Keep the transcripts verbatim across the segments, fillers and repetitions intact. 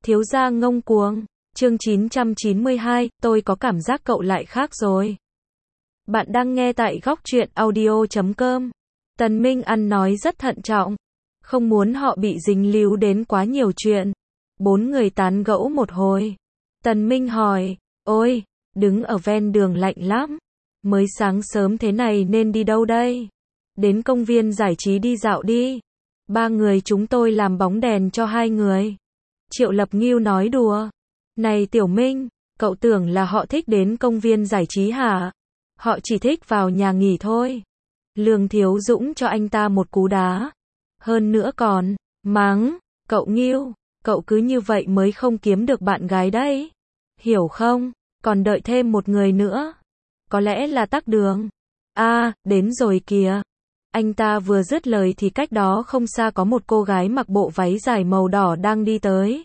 Thiếu gia ngông cuồng. Chương chín trăm chín mươi hai, tôi có cảm giác cậu lại khác rồi. Bạn đang nghe tại góc truyện audio chấm com. Tần Minh ăn nói rất thận trọng, không muốn họ bị dính líu đến quá nhiều chuyện. Bốn người tán gẫu một hồi. Tần Minh hỏi, ôi, đứng ở ven đường lạnh lắm. Mới sáng sớm thế này nên đi đâu đây? Đến công viên giải trí đi dạo đi. Ba người chúng tôi làm bóng đèn cho hai người. Triệu Lập Ngưu nói đùa. Này Tiểu Minh, cậu tưởng là họ thích đến công viên giải trí hả? Họ chỉ thích vào nhà nghỉ thôi. Lương Thiếu Dũng cho anh ta một cú đá. Hơn nữa còn, mắng, cậu Ngưu, cậu cứ như vậy mới không kiếm được bạn gái đấy. Hiểu không? Còn đợi thêm một người nữa. Có lẽ là tắc đường. À, đến rồi kìa. Anh ta vừa dứt lời thì cách đó không xa có một cô gái mặc bộ váy dài màu đỏ đang đi tới.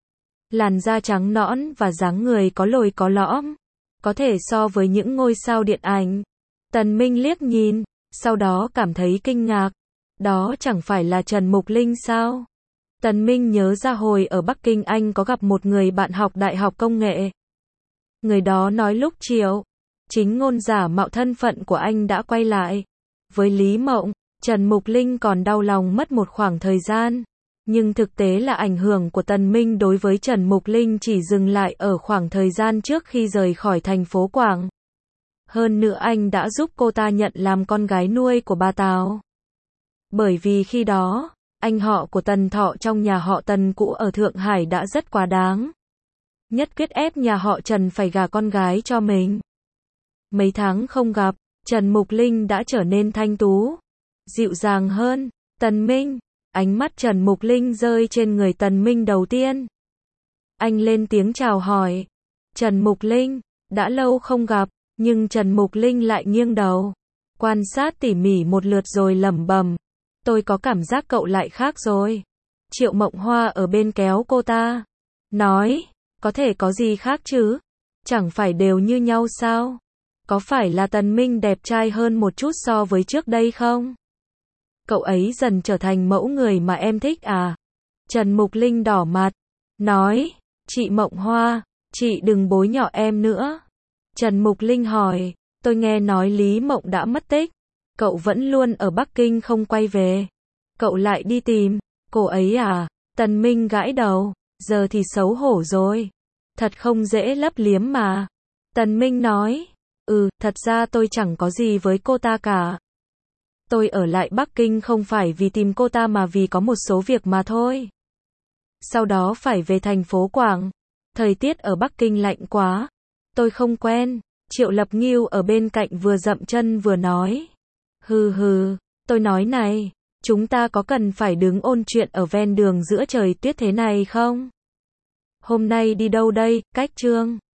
Làn da trắng nõn và dáng người có lồi có lõm, có thể so với những ngôi sao điện ảnh. Tần Minh liếc nhìn, sau đó cảm thấy kinh ngạc. Đó chẳng phải là Trần Mục Linh sao? Tần Minh nhớ ra hồi ở Bắc Kinh anh có gặp một người bạn học đại học công nghệ. Người đó nói lúc chiều, chính ngôn giả mạo thân phận của anh đã quay lại. Với Lý Mộng, Trần Mục Linh còn đau lòng mất một khoảng thời gian. Nhưng thực tế là ảnh hưởng của Tần Minh đối với Trần Mục Linh chỉ dừng lại ở khoảng thời gian trước khi rời khỏi thành phố Quảng. Hơn nữa anh đã giúp cô ta nhận làm con gái nuôi của bà Tào. Bởi vì khi đó, anh họ của Tần Thọ trong nhà họ Tần cũ ở Thượng Hải đã rất quá đáng. Nhất quyết ép nhà họ Trần phải gả con gái cho mình. Mấy tháng không gặp, Trần Mục Linh đã trở nên thanh tú, dịu dàng hơn. Tần Minh, ánh mắt Trần Mục Linh rơi trên người Tần Minh đầu tiên. Anh lên tiếng chào hỏi. Trần Mục Linh, đã lâu không gặp, nhưng Trần Mục Linh lại nghiêng đầu, quan sát tỉ mỉ một lượt rồi lẩm bẩm, tôi có cảm giác cậu lại khác rồi. Triệu Mộng Hoa ở bên kéo cô ta, nói, có thể có gì khác chứ? Chẳng phải đều như nhau sao? Có phải là Tần Minh đẹp trai hơn một chút so với trước đây không? Cậu ấy dần trở thành mẫu người mà em thích à? Trần Mục Linh đỏ mặt, nói, chị Mộng Hoa, chị đừng bối nhỏ em nữa. Trần Mục Linh hỏi, tôi nghe nói Lý Mộng đã mất tích. Cậu vẫn luôn ở Bắc Kinh không quay về. Cậu lại đi tìm cô ấy à? Tần Minh gãi đầu, giờ thì xấu hổ rồi. Thật không dễ lấp liếm mà. Tần Minh nói, ừ, thật ra tôi chẳng có gì với cô ta cả. Tôi ở lại Bắc Kinh không phải vì tìm cô ta mà vì có một số việc mà thôi. Sau đó phải về thành phố Quảng. Thời tiết ở Bắc Kinh lạnh quá. Tôi không quen. Triệu Lập Ngưu ở bên cạnh vừa dậm chân vừa nói. Hừ hừ, tôi nói này, chúng ta có cần phải đứng ôn chuyện ở ven đường giữa trời tuyết thế này không? Hôm nay đi đâu đây, Cách Trương?